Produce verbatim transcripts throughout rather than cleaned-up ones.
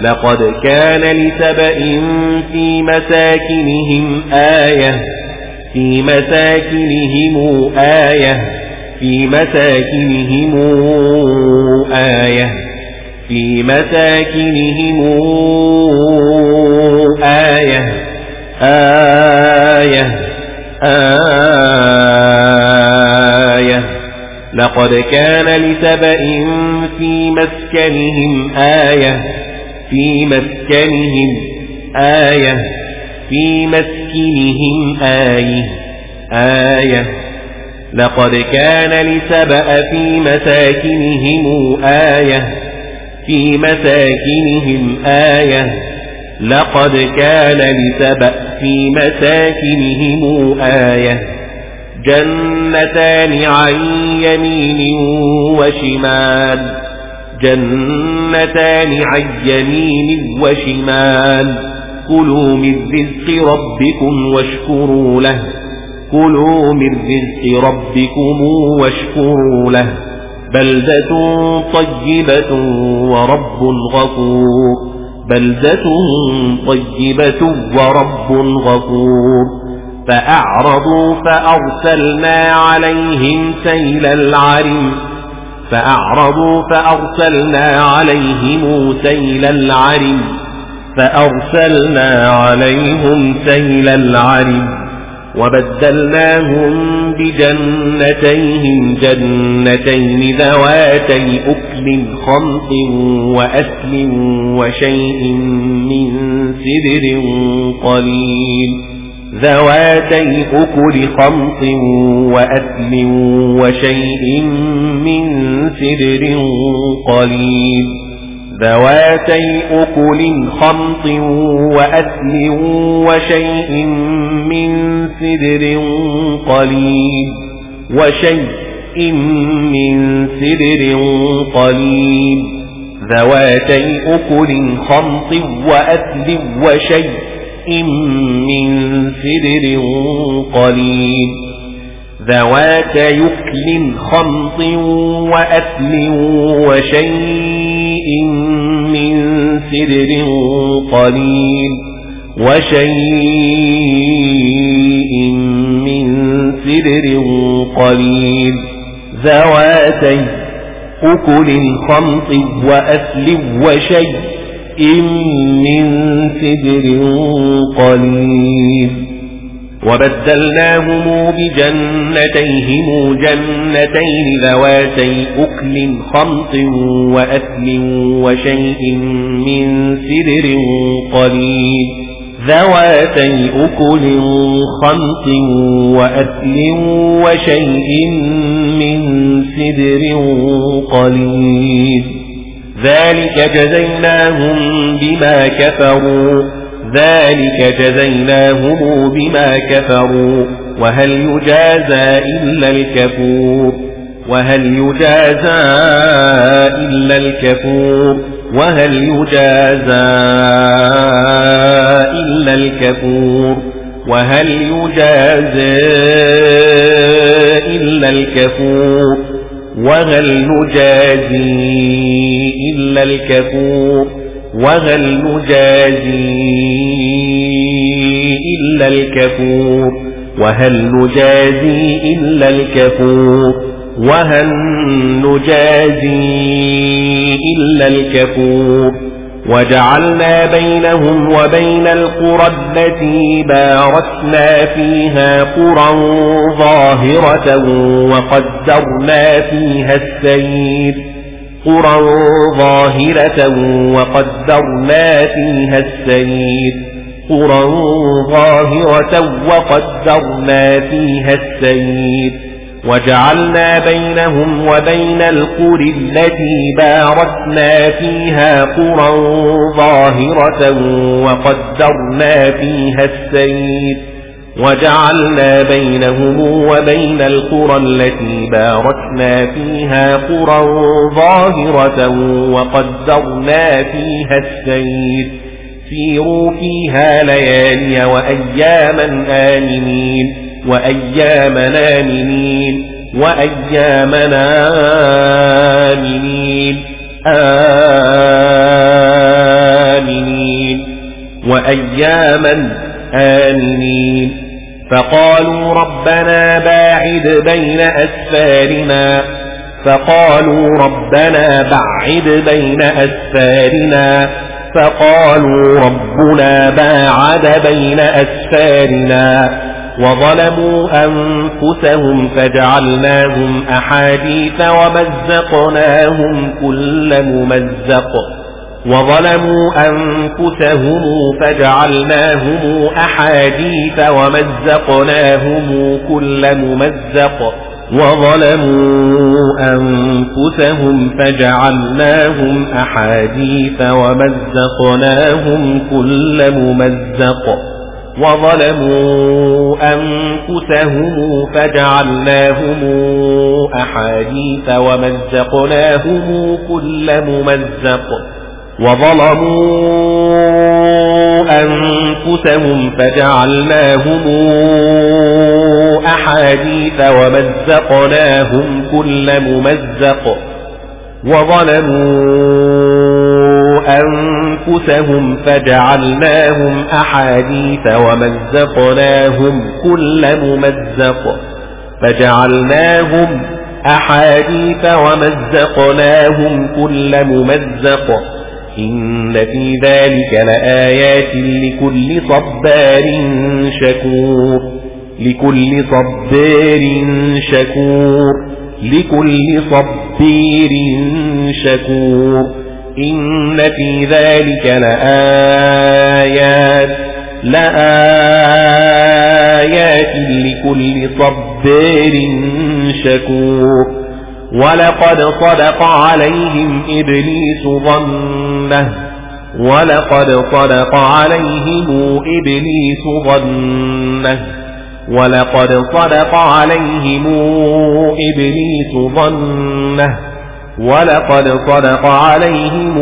لقد كان لسبإ في مساكنهم آية في مساكنهم آية في مساكنهم آية في مساكنهم آية آية آية لقد كان لسبإ في مسكنهم آية في مسكنهم آية في مسكنهم آية آية لقد كان لسبأ في مساكنهم آية في مساكنهم آية لقد كان لسبأ في مساكنهم آية جنتان عن يمين وشمال جنتان عن يمين وشمال كلوا من رزق ربكم واشكروا له كلوا من رزق ربكم واشكروا له بلدة طيبة ورب غفور بلدة طيبة ورب غفور فأعرضوا فأرسلنا عليهم سيل العرم فأعرضوا فأرسلنا عليهم سيل العرم فأرسلنا عليهم سيل العرم وبدلناهم بجنتيهم جنتين ذواتي أكل خمط وأثل وشيء من سدر قليل ذواتي أكل خمط وأثل وشيء من سدر قليل ذواتي أكل خمط وأثل وشيء من سدر قليل وشيء من سدر قليل ذواتي أكل خمط وأثل وشيء من سدر قليل ذواتي أكل خمط وأثل وشيء من سدر قليل وشيء من سدر قليل ذواتي أكل خمط وأثل وشيء من سدر قليل وبدلناهم بجنتيهم جنتين ذواتي أكل خمط وأثل وشيء من سدر قليل ذواتي أكل خمط وأثل وشيء من سدر قليل ذلك جزيناهم بما كفروا ذلك جزيناهم بما كفروا وهل يجازى إلا الكفور وهل يجازى إلا الكفور وهل يجازى إلا الكفور وهل يجازى إلا الكفور وهل نجازي إلا الكفور وهل نجازي إلا الكفور وهل نجازي إلا الكفور وهل نجازي إلا الكفور وجعلنا بينهم وبين القرى التي باركنا فيها قرى ظاهرة وقدرنا فيها السير قرى ظاهرة وقدرنا فيها السير قرى ظاهرة وقدرنا فيها السير وجعلنا بينهم وبين القرى التي باركنا فيها قرى ظاهرة وقدرنا فيها السير وجعلنا بينهم وبين القرى التي باركنا فيها قرى ظاهرة وقدرنا فيها السير سيروا فيها ليالي وأياما آمنين وأياما آمنين وأياما آمنين وأياما آمنين. فقالوا ربنا باعد بين أسفارنا فقالوا ربنا باعد بين أسفارنا فقالوا ربنا باعد بين أسفارنا وظلموا أنفسهم فجعلناهم أحاديث ومزقناهم كل ممزق وظلموا أنفسهم فجعلناهم أحاديث ومزقناهم كل ممزق وظلموا أنفسهم فجعلناهم أحاديث ومزقناهم كل ممزق وظلموا أنفسهم فجعلناهم أحاديث ومزقناهم كل ممزق وظلموا أنفسهم فجعلناهم أحاديث ومزقناهم كل ممزق وظلموا أنفسهم فجعلناهم أحاديث ومزقناهم كل ممزق فجعلناهم أحاديث ومزقناهم كل ممزق إن في ذلك لآيات لكل صبار شكور لكل صبار شكور لكل صبير شكور إن في ذلك لآيات لآيات لكل صبار شكور ولقد صدق عليهم إبليس ظنه ولقد صدق عليهم إبليس ظنه ولقد صدق عليهم إبليس ظنه ولقد صدق عليهم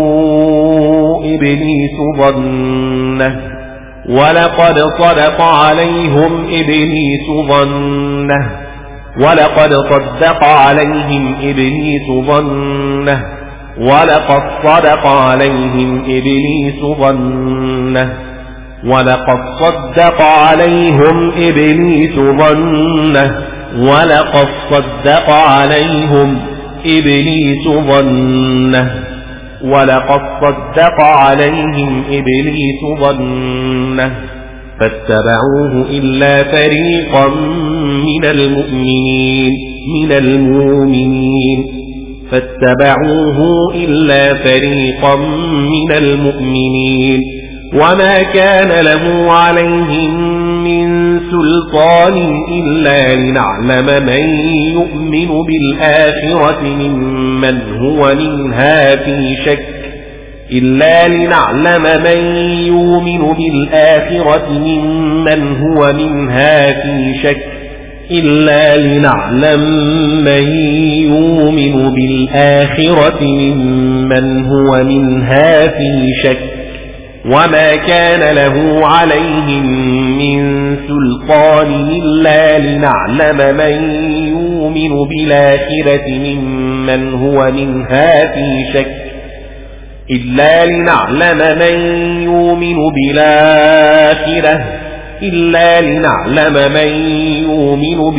إبليس ظنه ولقد صدق عليهم إبليس ظنه ولقد صدق عليهم إبليس ظنه ولقد صدق عليهم إبليس ظنه ولقد صدق عليهم إبليس ظنه ولقد صدق عليهم إبليس ظنه ولقد صدق عليهم إبليس ظنه فاتبعوه إلا فريقا من المؤمنين من المؤمنين فاتبعوه إلا فريقا من المؤمنين وما كان له عليهم من سلطان إلا لنعلم من يؤمن بالآخرة ممن هو منها في شك إلا لنعلم من يؤمن بالآخرة ممن هو منها في شك إلا لنعلم من يؤمن بالآخرة ممن هو منها في شك وما كان له عليهم من سلطان إلا لنعلم من يؤمن بالآخرة ممن هو منها في شك إلا لنعلم من يؤمن بالآخرة إلا لنعلم من يؤمن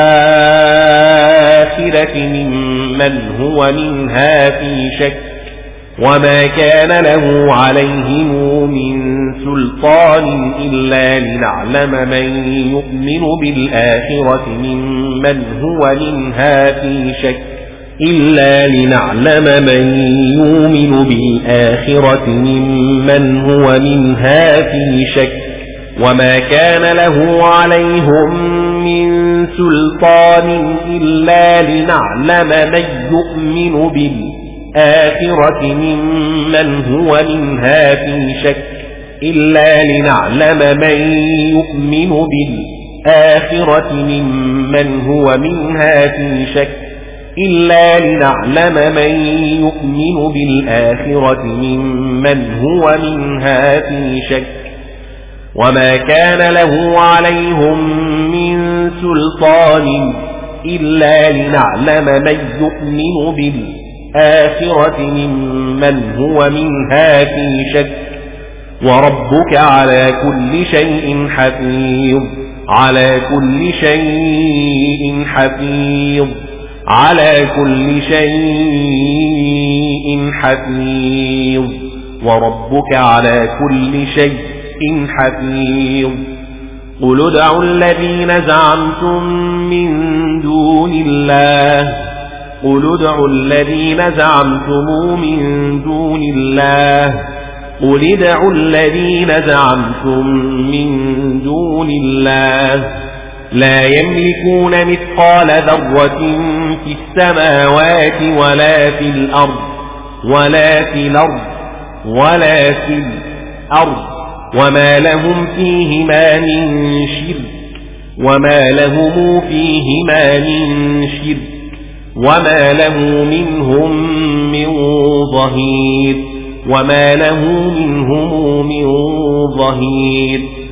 بالآخرة ممن هو منها في شك وما كان له عليهم من سلطان إلا لنعلم من يؤمن بالآخرة ممن هو منها في شك إلا لنعلم من يؤمن بالآخرة ممن هو منها في شك وما كان له عليهم من سلطان إلا لنعلم من يؤمن بالآخرة ممن هو منها في شك إلا لنعلم من يؤمن بالآخرة ممن هو منها في شك إلا لنعلم من يؤمن بالآخرة ممن هو منها في شك وما كان له عليهم من سلطان إلا لنعلم من يؤمن بالآخرة ممن هو منها في شك وربك على كل شيء حفيظ على كل شيء حفيظ على كل شيء حفيظ وربك على كل شيء حفيظ قل ادعوا الذين زعمتم من دون الله قل ادعوا الذين زعمتم من دون الله قل ادعوا الذين زعمتم من دون الله لا يملكون مثقال ذرة في السماوات ولا في الأرض ولا في الأرض ولا في الأرض وما لهم فيهما من شرك وما لهم فيهما من شرك وما له منهم من ظهير وما له منهم من ظهير